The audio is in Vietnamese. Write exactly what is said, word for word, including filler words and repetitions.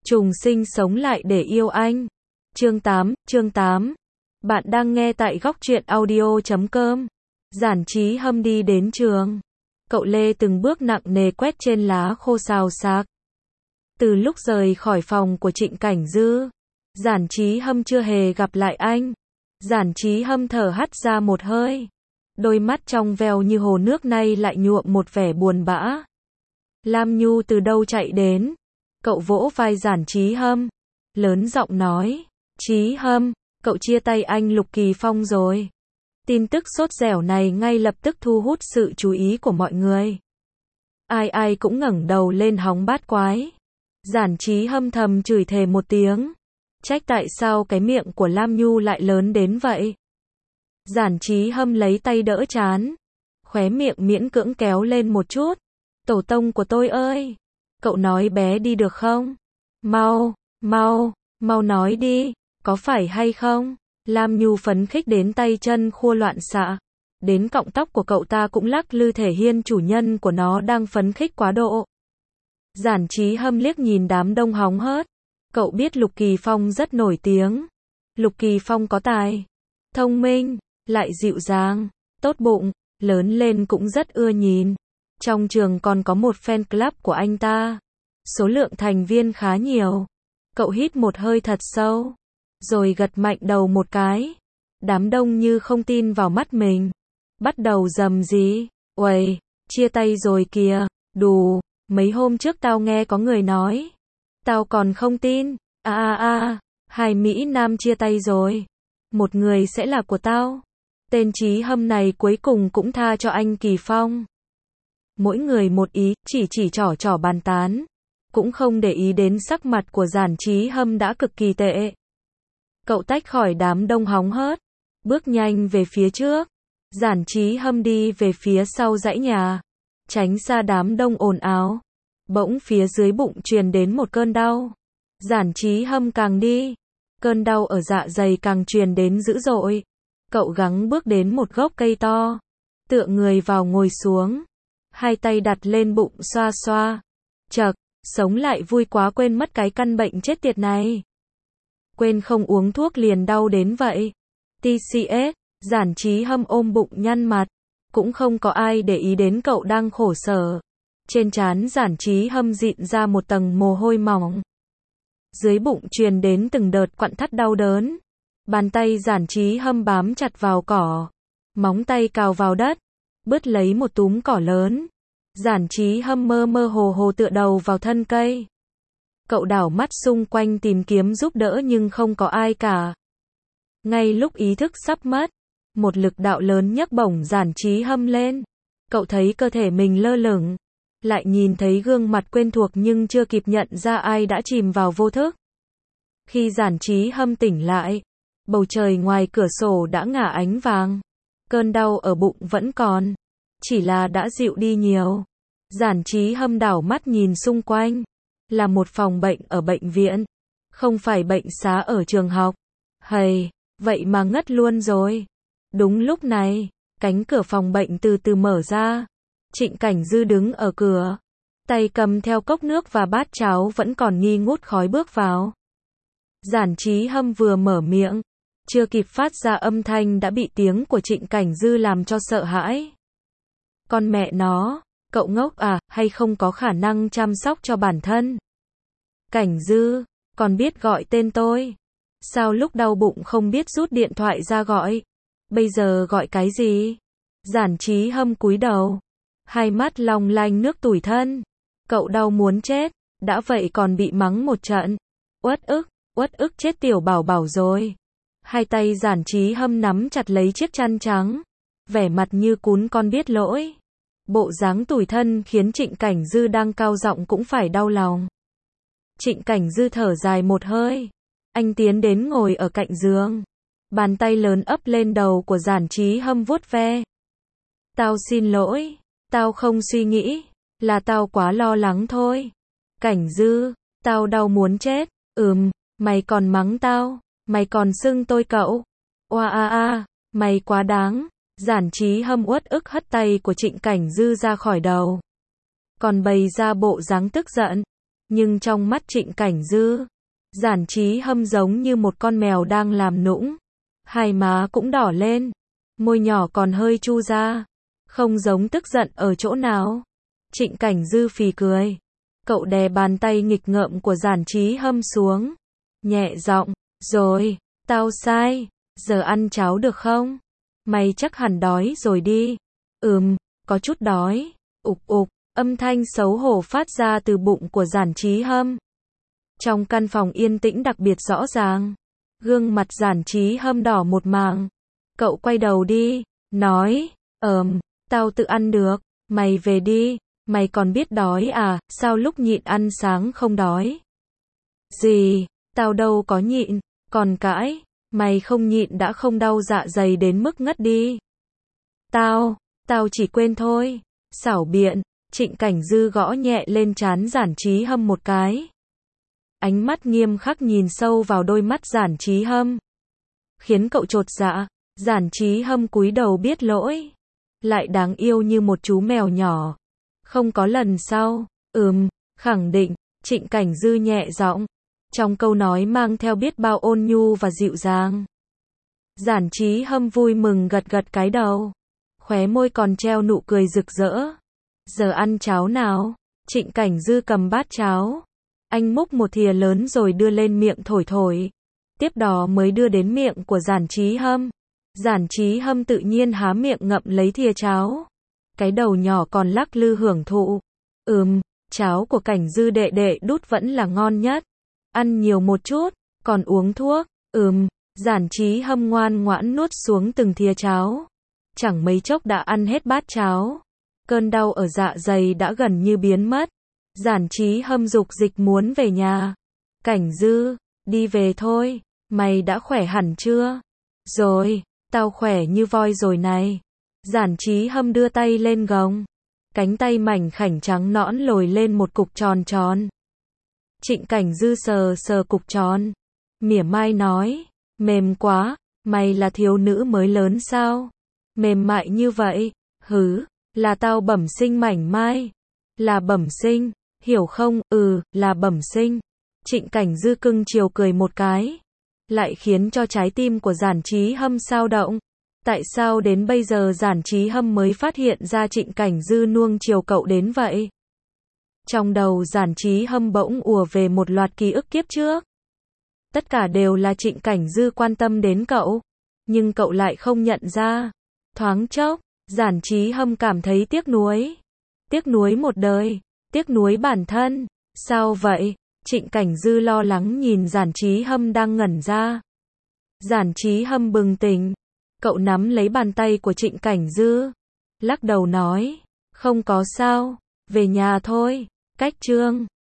Trùng sinh sống lại để yêu anh. Chương tám, chương tám. Bạn đang nghe tại góc truyện audio chấm com. Giản Chí Hâm đi đến trường. Cậu Lê từng bước nặng nề quét trên lá khô xào xạc. Từ lúc rời khỏi phòng của Trịnh Cảnh Dư, Giản Chí Hâm chưa hề gặp lại anh. Giản Chí Hâm thở hắt ra một hơi. Đôi mắt trong veo như hồ nước nay lại nhuộm một vẻ buồn bã. Lam Nhu từ đâu chạy đến? Cậu vỗ vai Giản Chí Hâm, lớn giọng nói, Chí Hâm, cậu chia tay anh Lục Kỳ Phong rồi. Tin tức sốt dẻo này ngay lập tức thu hút sự chú ý của mọi người. Ai ai cũng ngẩng đầu lên hóng bát quái. Giản Chí Hâm thầm chửi thề một tiếng. Trách tại sao cái miệng của Lam Nhu lại lớn đến vậy. Giản Chí Hâm lấy tay đỡ trán, khóe miệng miễn cưỡng kéo lên một chút. Tổ tông của tôi ơi! Cậu nói bé đi được không? Mau, mau, mau nói đi, có phải hay không? Lam Nhu phấn khích đến tay chân khua loạn xạ. Đến cọng tóc của cậu ta cũng lắc lư thể hiện chủ nhân của nó đang phấn khích quá độ. Giản Chí Hâm liếc nhìn đám đông hóng hớt. Cậu biết Lục Kỳ Phong rất nổi tiếng. Lục Kỳ Phong có tài, thông minh, lại dịu dàng, tốt bụng, lớn lên cũng rất ưa nhìn. Trong trường còn có một fan club của anh ta. Số lượng thành viên khá nhiều. Cậu hít một hơi thật sâu, rồi gật mạnh đầu một cái. Đám đông như không tin vào mắt mình. Bắt đầu rầm rì, uầy, chia tay rồi kìa, đù, mấy hôm trước tao nghe có người nói. Tao còn không tin, a a a, hai Mỹ Nam chia tay rồi. Một người sẽ là của tao. Tên Chí Hâm này cuối cùng cũng tha cho anh Kỳ Phong. Mỗi người một ý, chỉ chỉ trỏ trỏ bàn tán. Cũng không để ý đến sắc mặt của Giản Chí Hâm đã cực kỳ tệ. Cậu tách khỏi đám đông hóng hớt, bước nhanh về phía trước. Giản Chí Hâm đi về phía sau dãy nhà, tránh xa đám đông ồn ào. Bỗng phía dưới bụng truyền đến một cơn đau. Giản Chí Hâm càng đi, cơn đau ở dạ dày càng truyền đến dữ dội. Cậu gắng bước đến một gốc cây to, tựa người vào ngồi xuống. Hai tay đặt lên bụng xoa xoa. Chậc, sống lại vui quá quên mất cái căn bệnh chết tiệt này. Quên không uống thuốc liền đau đến vậy. tê xê ét, Giản Chí Hâm ôm bụng nhăn mặt. Cũng không có ai để ý đến cậu đang khổ sở. Trên trán Giản Chí Hâm dịn ra một tầng mồ hôi mỏng. Dưới bụng truyền đến từng đợt quặn thắt đau đớn. Bàn tay Giản Chí Hâm bám chặt vào cỏ. Móng tay cào vào đất. Bứt lấy một túm cỏ lớn. Giản Chí Hâm mơ mơ hồ hồ tựa đầu vào thân cây. Cậu đảo mắt xung quanh tìm kiếm giúp đỡ nhưng không có ai cả. Ngay lúc ý thức sắp mất, một lực đạo lớn nhấc bổng Giản Chí Hâm lên. Cậu thấy cơ thể mình lơ lửng, lại nhìn thấy gương mặt quen thuộc nhưng chưa kịp nhận ra ai đã chìm vào vô thức. Khi Giản Chí Hâm tỉnh lại, bầu trời ngoài cửa sổ đã ngả ánh vàng. Cơn đau ở bụng vẫn còn, chỉ là đã dịu đi nhiều. Giản Chí Hâm đảo mắt nhìn xung quanh, là một phòng bệnh ở bệnh viện, không phải bệnh xá ở trường học. Hầy, vậy mà ngất luôn rồi. Đúng lúc này, cánh cửa phòng bệnh từ từ mở ra. Trịnh Cảnh Dư đứng ở cửa, tay cầm theo cốc nước và bát cháo vẫn còn nghi ngút khói bước vào. Giản Chí Hâm vừa mở miệng, chưa kịp phát ra âm thanh đã bị tiếng của Trịnh Cảnh Dư làm cho sợ hãi. Con mẹ nó, cậu ngốc à, hay không có khả năng chăm sóc cho bản thân? Cảnh Dư, còn biết gọi tên tôi. Sao lúc đau bụng không biết rút điện thoại ra gọi? Bây giờ gọi cái gì? Giản Chí Hâm cúi đầu, hai mắt long lanh nước tủi thân. Cậu đau muốn chết, đã vậy còn bị mắng một trận. Uất ức, uất ức chết tiểu bảo bảo rồi. Hai tay Giản Chí Hâm nắm chặt lấy chiếc chăn trắng, vẻ mặt như cún con biết lỗi. Bộ dáng tủi thân khiến Trịnh Cảnh Dư đang cao giọng cũng phải đau lòng. Trịnh Cảnh Dư thở dài một hơi. Anh tiến đến ngồi ở cạnh giường. Bàn tay lớn ấp lên đầu của Giản Chí Hâm vuốt ve. Tao xin lỗi. Tao không suy nghĩ. Là tao quá lo lắng thôi. Cảnh Dư, tao đau muốn chết. Ừm, mày còn mắng tao. Mày còn xưng tôi cậu. Oa a a, mày quá đáng. Giản Chí Hâm uất ức hất tay của Trịnh Cảnh Dư ra khỏi đầu. Còn bày ra bộ dáng tức giận. Nhưng trong mắt Trịnh Cảnh Dư, Giản Chí Hâm giống như một con mèo đang làm nũng. Hai má cũng đỏ lên, môi nhỏ còn hơi chu ra, không giống tức giận ở chỗ nào. Trịnh Cảnh Dư phì cười. Cậu đè bàn tay nghịch ngợm của Giản Chí Hâm xuống, nhẹ giọng, rồi, tao sai, giờ ăn cháo được không? Mày chắc hẳn đói rồi đi. Ừm, có chút đói. Ục ục, âm thanh xấu hổ phát ra từ bụng của Giản Chí Hâm. Trong căn phòng yên tĩnh đặc biệt rõ ràng, gương mặt Giản Chí Hâm đỏ một mảng. Cậu quay đầu đi, nói, ờm, tao tự ăn được, mày về đi, mày còn biết đói à, sao lúc nhịn ăn sáng không đói? Gì, tao đâu có nhịn, còn cãi, mày không nhịn đã không đau dạ dày đến mức ngất đi. Tao, tao chỉ quên thôi, xảo biện. Trịnh Cảnh Dư gõ nhẹ lên trán Giản Chí Hâm một cái. Ánh mắt nghiêm khắc nhìn sâu vào đôi mắt Giản Chí Hâm, khiến cậu chột dạ. Giản Chí Hâm cúi đầu biết lỗi, lại đáng yêu như một chú mèo nhỏ. Không có lần sau. Ừm, khẳng định. Trịnh Cảnh Dư nhẹ giọng, trong câu nói mang theo biết bao ôn nhu và dịu dàng. Giản Chí Hâm vui mừng gật gật cái đầu, khóe môi còn treo nụ cười rực rỡ. Giờ ăn cháo nào? Trịnh Cảnh Dư cầm bát cháo, anh múc một thìa lớn rồi đưa lên miệng thổi thổi, tiếp đó mới đưa đến miệng của Giản Chí Hâm. Giản Chí Hâm tự nhiên há miệng ngậm lấy thìa cháo, cái đầu nhỏ còn lắc lư hưởng thụ. Ừm, cháo của Cảnh Dư đệ đệ đút vẫn là ngon nhất. Ăn nhiều một chút, còn uống thuốc. Ừm, Giản Chí Hâm ngoan ngoãn nuốt xuống từng thìa cháo. Chẳng mấy chốc đã ăn hết bát cháo. Cơn đau ở dạ dày đã gần như biến mất. Giản Chí Hâm dục dịch muốn về nhà. Cảnh Dư, đi về thôi, mày đã khỏe hẳn chưa? Rồi, tao khỏe như voi rồi này. Giản Chí Hâm đưa tay lên gồng, cánh tay mảnh khảnh trắng nõn lồi lên một cục tròn tròn. Trịnh Cảnh Dư sờ sờ cục tròn, mỉa mai nói, mềm quá, mày là thiếu nữ mới lớn sao? Mềm mại như vậy, hứ, là tao bẩm sinh mảnh mai. Là bẩm sinh, hiểu không? Ừ, là bẩm sinh. Trịnh Cảnh Dư cưng chiều cười một cái, lại khiến cho trái tim của Giản Chí Hâm xao động. Tại sao đến bây giờ Giản Chí Hâm mới phát hiện ra Trịnh Cảnh Dư nuông chiều cậu đến vậy? Trong đầu Giản Chí Hâm bỗng ùa về một loạt ký ức kiếp trước. Tất cả đều là Trịnh Cảnh Dư quan tâm đến cậu, nhưng cậu lại không nhận ra. Thoáng chốc, Giản Chí Hâm cảm thấy tiếc nuối. Tiếc nuối một đời, tiếc nuối bản thân. Sao vậy? Trịnh Cảnh Dư lo lắng nhìn Giản Chí Hâm đang ngẩn ra. Giản Chí Hâm bừng tỉnh. Cậu nắm lấy bàn tay của Trịnh Cảnh Dư, lắc đầu nói, không có sao, về nhà thôi. Cách chương